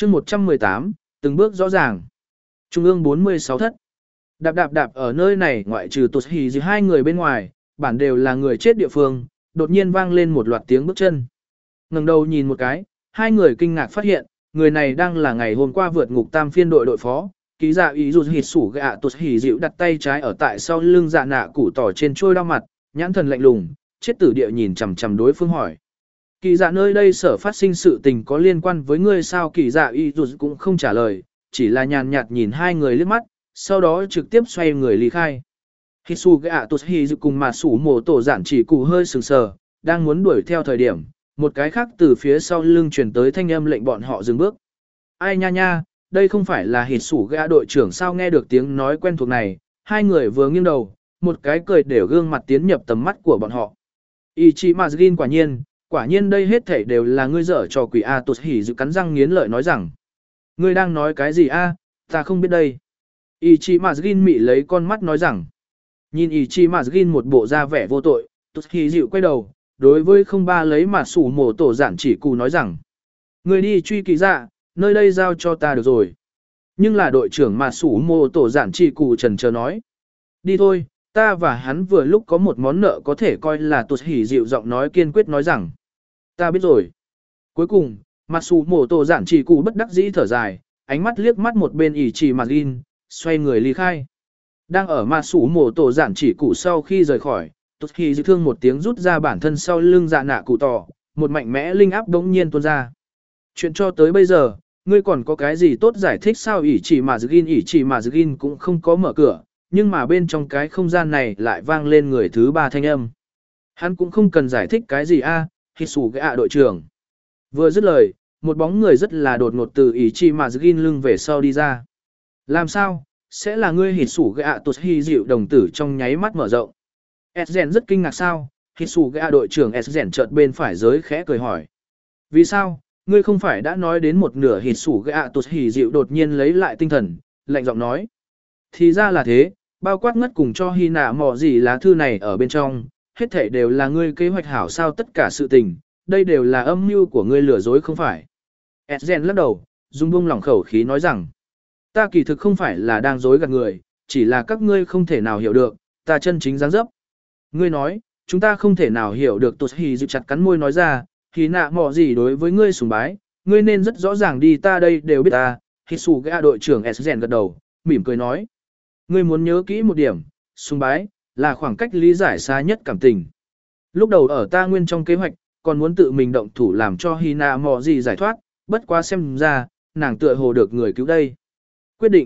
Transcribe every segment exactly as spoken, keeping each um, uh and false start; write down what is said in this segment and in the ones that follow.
chương một trăm mười tám, từng bước rõ ràng. Trung ương bốn mươi sáu thất. Đạp đạp đạp ở nơi này ngoại trừ tụt hì gì hai người bên ngoài, bản đều là người chết địa phương, đột nhiên vang lên một loạt tiếng bước chân. Ngẩng đầu nhìn một cái, hai người kinh ngạc phát hiện, người này đang là ngày hôm qua vượt ngục tam phiên đội đội phó, ký dạ ý dù hịt sủ gạ tụt hì dịu đặt tay trái ở tại sau lưng dạ nạ củ tỏ trên trôi đau mặt, nhãn thần lạnh lùng, chết tử địa nhìn chằm chằm đối phương hỏi. Kỳ dạ nơi đây sở phát sinh sự tình có liên quan với ngươi sao? Kỳ dạ y dù cũng không trả lời, chỉ là nhàn nhạt nhìn hai người liếc mắt, sau đó trực tiếp xoay người ly khai. Hisuga Toshi cùng mà sủ mổ tổ giản chỉ cụ hơi sừng sờ, đang muốn đuổi theo thời điểm, một cái khác từ phía sau lưng truyền tới thanh âm lệnh bọn họ dừng bước. Ai nha nha, đây không phải là Hisuga đội trưởng sao? Nghe được tiếng nói quen thuộc này, hai người vừa nghiêng đầu, một cái cười để gương mặt tiến nhập tầm mắt của bọn họ. Ichimazugin quả nhiên, quả nhiên đây hết thảy đều là ngươi dở trò quỷ a. Toshi dự cắn răng nghiến lợi nói rằng, ngươi đang nói cái gì a? Ta không biết đây. Ichimazugin mị lấy con mắt nói rằng, nhìn Ichimazugin một bộ da vẻ vô tội, Toshi dịu quay đầu, đối với không ba lấy mà sủ mổ tổ giản chỉ cụ nói rằng, ngươi đi truy kỳ dạ, nơi đây giao cho ta được rồi. Nhưng là đội trưởng mà sủ mổ tổ giản chỉ cụ trần chờ nói, đi thôi, ta và hắn vừa lúc có một món nợ có thể coi là. Toshi dịu giọng nói kiên quyết nói rằng, ta biết rồi. Cuối cùng, Matsumoto giản chỉ cụ bất đắc dĩ thở dài, ánh mắt liếc mắt một bên Ichimazugin, xoay người ly khai. Đang ở Matsumoto giản chỉ cụ sau khi rời khỏi, Toshi dư thương một tiếng rút ra bản thân sau lưng dạ nạ cụ tỏ, một mạnh mẽ linh áp đống nhiên tuôn ra. Chuyện cho tới bây giờ, ngươi còn có cái gì tốt giải thích sao? Ichimazugin Ichimazugin cũng không có mở cửa, nhưng mà bên trong cái không gian này lại vang lên người thứ ba thanh âm. Hắn cũng không cần giải thích cái gì a, à, Hisuga đội trưởng. Vừa dứt lời, một bóng người rất là đột ngột từ Ichimazugin lưng về sau đi ra. Làm sao? Sẽ là ngươi? Hisuga Toshi dịu đồng tử trong nháy mắt mở rộng. Esgen rất kinh ngạc sao? Hisuga đội trưởng Esgen chợt bên phải giới khẽ cười hỏi. Vì sao? Ngươi không phải đã nói đến một nửa? Hisuga Toshi dịu đột nhiên lấy lại tinh thần, lạnh giọng nói. Thì ra là thế, bao quát ngất cùng cho hy nạ mò gì lá thư này ở bên trong, hết thảy đều là ngươi kế hoạch hảo sao? Tất cả sự tình, đây đều là âm mưu của ngươi lừa dối không phải? Esgen lắc đầu, dùng buông lỏng khẩu khí nói rằng, ta kỳ thực không phải là đang dối gạt người, chỉ là các ngươi không thể nào hiểu được, ta chân chính dáng dấp. Ngươi nói, chúng ta không thể nào hiểu được. Toshi dịu chặt cắn môi nói ra, hy nạ mò gì đối với ngươi sùng bái, ngươi nên rất rõ ràng đi, ta đây đều biết ta. Hisuga đội trưởng Esgen gật đầu, mỉm cười nói, ngươi muốn nhớ kỹ một điểm, sùng bái là khoảng cách lý giải xa nhất cảm tình. Lúc đầu ở ta nguyên trong kế hoạch, còn muốn tự mình động thủ làm cho Hina mò gì giải thoát, bất quá xem ra, nàng tựa hồ được người cứu đây. Quyết định.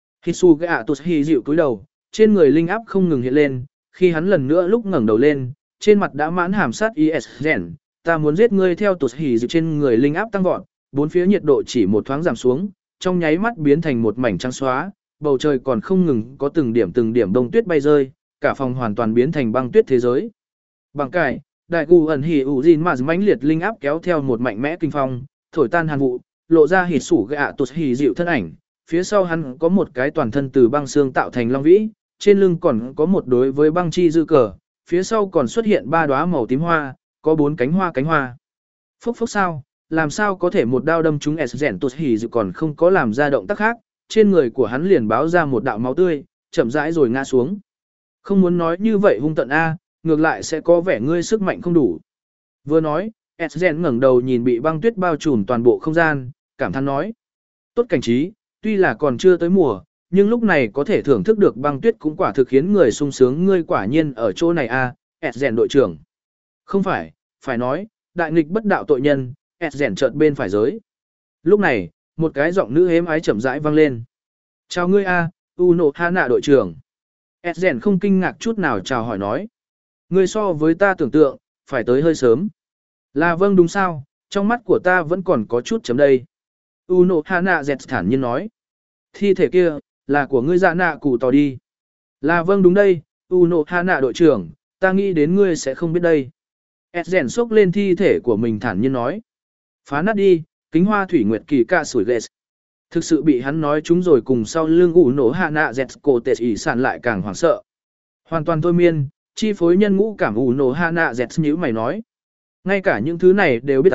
Hisuga Toshi dịu cúi đầu, trên người linh áp không ngừng hiện lên, khi hắn lần nữa lúc ngẩng đầu lên, trên mặt đã mãn hàm sát Esgen, ta muốn giết ngươi. Theo Toshi dịu trên người linh áp tăng vọt, bốn phía nhiệt độ chỉ một thoáng giảm xuống, trong nháy mắt biến thành một mảnh trắng xóa, bầu trời còn không ngừng có từng điểm từng điểm đông tuyết bay rơi, cả phòng hoàn toàn biến thành băng tuyết thế giới. Bằng cải, đại cụ ẩn hỉ ủ gìn mà mãnh liệt linh áp kéo theo một mạnh mẽ kinh phong, thổi tan hàn vụ, lộ ra hỉ sủ gạ tụt hỉ dịu thân ảnh. Phía sau hắn có một cái toàn thân từ băng xương tạo thành long vĩ, trên lưng còn có một đối với băng chi dư cờ, phía sau còn xuất hiện ba đóa màu tím hoa, có bốn cánh hoa cánh hoa. Phốc phốc sao, làm sao có thể một đao đâm trúng Esgen? Tụt hỉ dịu còn không có làm ra động tác khác, trên người của hắn liền báo ra một đạo máu tươi, chậm rãi rồi ngã xuống. Không muốn nói như vậy hung tận a, ngược lại sẽ có vẻ ngươi sức mạnh không đủ. Vừa nói, Esgen ngẩng đầu nhìn bị băng tuyết bao trùm toàn bộ không gian, cảm thán nói. Tốt cảnh trí, tuy là còn chưa tới mùa, nhưng lúc này có thể thưởng thức được băng tuyết cũng quả thực khiến người sung sướng. Ngươi quả nhiên ở chỗ này a, Esgen đội trưởng. Không phải, phải nói, đại nghịch bất đạo tội nhân. Esgen chợt bên phải giới. Lúc này, một cái giọng nữ êm ái chậm rãi vang lên. Chào ngươi a, Uno Hana đội trưởng. Esgen không kinh ngạc chút nào chào hỏi nói. Ngươi so với ta tưởng tượng, phải tới hơi sớm. Là vâng đúng sao, trong mắt của ta vẫn còn có chút chấm đây. Uno Hana dẹt thản nhiên nói. Thi thể kia, là của ngươi dạ nạ cụ tỏ đi. Là vâng đúng đây, Uno Hana đội trưởng, ta nghĩ đến ngươi sẽ không biết đây. Esgen xốc lên thi thể của mình thản nhiên nói. Phá nát đi, kính hoa thủy nguyệt kỳ ca sủi ghét. Thực sự bị hắn nói chúng rồi, cùng sau lưng ủ nổ hạ nạ dẹt cổ tệ ỉ sản lại càng hoảng sợ. Hoàn toàn thôi miên, chi phối nhân ngũ cảm ủ nổ hạ nạ dẹt nhữ mày nói. Ngay cả những thứ này đều biết ta,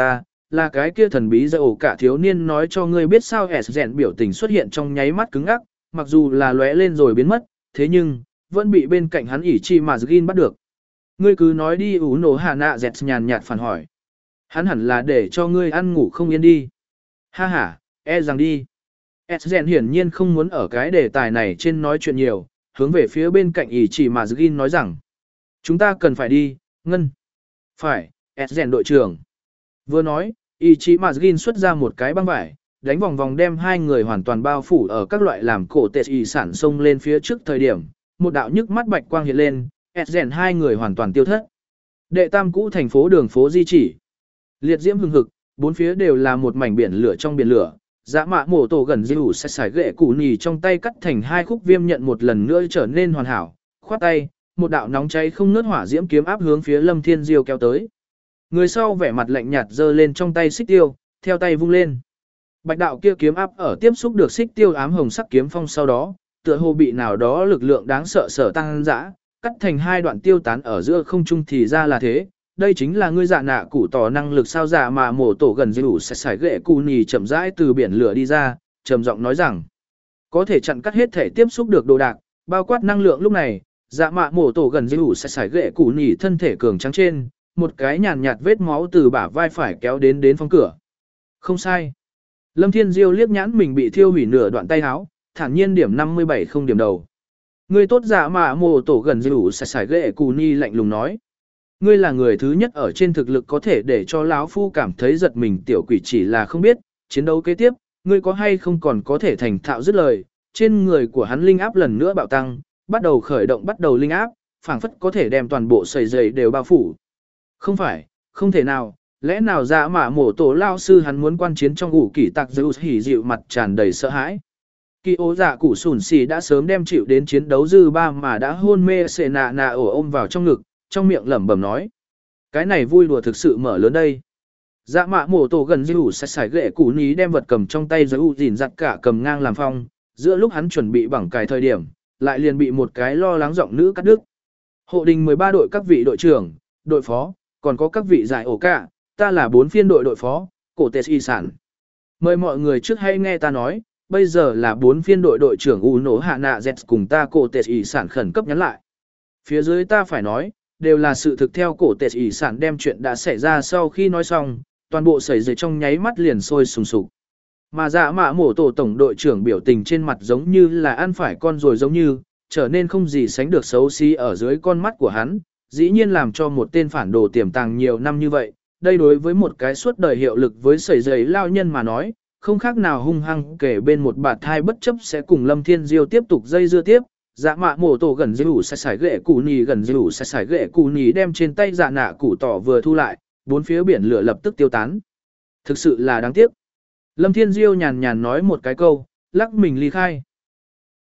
là cái kia thần bí dạy ổ cả thiếu niên nói cho ngươi biết sao S rèn biểu tình xuất hiện trong nháy mắt cứng ngắc, mặc dù là lóe lên rồi biến mất, thế nhưng, vẫn bị bên cạnh hắn ỉ chi mà Gin bắt được. Ngươi cứ nói đi ủ nổ hà nạ dẹt nhàn nhạt phản hỏi. Hắn hẳn là để cho ngươi ăn ngủ không yên đi. Ha ha, e rằng đi. S rèn hiển nhiên không muốn ở cái đề tài này trên nói chuyện nhiều, hướng về phía bên cạnh ỉ chỉ mà Gin nói rằng. Chúng ta cần phải đi, Ngân. Phải, S rèn đội trưởng. Vừa nói, ỉ chỉ mà Gin xuất ra một cái băng vải, đánh vòng vòng đem hai người hoàn toàn bao phủ ở các loại làm cổ tệ ỉ sản sông lên phía trước thời điểm. Một đạo nhức mắt bạch quang hiện lên, S rèn hai người hoàn toàn tiêu thất. Đệ tam cũ thành phố đường phố di chỉ. Liệt diễm hừng hực, bốn phía đều là một mảnh biển lửa trong biển lửa. Dã mạ mổ tổ gần dư sẽ xài ghệ củ nì trong tay cắt thành hai khúc viêm nhận một lần nữa trở nên hoàn hảo. Khoát tay, một đạo nóng cháy không ngớt hỏa diễm kiếm áp hướng phía Lâm Thiên Diêu kéo tới. Người sau vẻ mặt lạnh nhạt giơ lên trong tay xích tiêu, theo tay vung lên. Bạch đạo kia kiếm áp ở tiếp xúc được xích tiêu ám hồng sắc kiếm phong sau đó, tựa hồ bị nào đó lực lượng đáng sợ sở tăng dã, cắt thành hai đoạn tiêu tán ở giữa không trung thì ra là thế. Đây chính là ngươi dạ nạ cụ tỏ năng lực sao dạ mà mổ tổ gần dư sẽ xài ghệ cù nì chậm rãi từ biển lửa đi ra, trầm giọng nói rằng có thể chặn cắt hết thể tiếp xúc được đồ đạc, bao quát năng lượng. Lúc này dạ mạ mổ tổ gần dư sẽ xài ghệ cù nì thân thể cường trắng trên, một cái nhàn nhạt vết máu từ bả vai phải kéo đến đến phong cửa. Không sai. Lâm Thiên Diêu liếc nhãn mình bị thiêu hủy nửa đoạn tay áo, thản nhiên điểm năm mươi bảy không điểm đầu. Ngươi tốt dạ mạ mổ tổ gần dư sẽ xài ghệ cù nì lạnh lùng nói. Ngươi là người thứ nhất ở trên thực lực có thể để cho lão phu cảm thấy giật mình. Tiểu quỷ chỉ là không biết, chiến đấu kế tiếp, ngươi có hay không còn có thể thành thạo dứt lời. Trên người của hắn linh áp lần nữa bạo tăng, bắt đầu khởi động bắt đầu linh áp, phảng phất có thể đem toàn bộ sầy dày đều bao phủ. Không phải, không thể nào, lẽ nào dạ mạ mổ tổ lao sư hắn muốn quan chiến trong ủ kỷ tạc dư hỉ dịu mặt tràn đầy sợ hãi. Kỳ ố dạ cụ sủn xì đã sớm đem chịu đến chiến đấu dư ba mà đã hôn mê sệ nạ nạ ổ ôm vào trong ngực, trong miệng lẩm bẩm nói. Cái này vui đùa thực sự mở lớn đây. Dạ mạ mổ tổ gần dư sẽ xài ghệ củ ní đem vật cầm trong tay giới u dìn giặt cả cầm ngang làm phong, giữa lúc hắn chuẩn bị bằng cài thời điểm, lại liền bị một cái lo lắng giọng nữ cắt đứt. Hộ đình mười ba đội các vị đội trưởng, đội phó, còn có các vị giải ổ cả, ta là bốn phiên đội đội phó, cổ tệ y sản. Mời mọi người trước hay nghe ta nói, bây giờ là bốn phiên đội đội trưởng U nổ hạ nạ Z cùng ta cổ tệ y sản khẩn cấp nhắn lại. Phía dưới ta phải nói, đều là sự thực. Theo cổ tệ ỷ sản đem chuyện đã xảy ra sau khi nói xong, toàn bộ sẩy dưới trong nháy mắt liền sôi sùng sục. Mà dạ mạ mổ tổ tổng đội trưởng biểu tình trên mặt giống như là ăn phải con rồi giống như, trở nên không gì sánh được xấu xí ở dưới con mắt của hắn, dĩ nhiên làm cho một tên phản đồ tiềm tàng nhiều năm như vậy. Đây đối với một cái suốt đời hiệu lực với sẩy giấy lao nhân mà nói, không khác nào hung hăng kể bên một bạt thai bất chấp sẽ cùng Lâm Thiên Diêu tiếp tục dây dưa tiếp. Dạ mạ mổ tổ gần dư sẽ xài ghệ củ nì gần dư sẽ xài ghệ củ nì đem trên tay dạ nạ củ tỏ vừa thu lại, bốn phía biển lửa lập tức tiêu tán. Thực sự là đáng tiếc. Lâm Thiên Diêu nhàn nhàn nói một cái câu, lắc mình ly khai.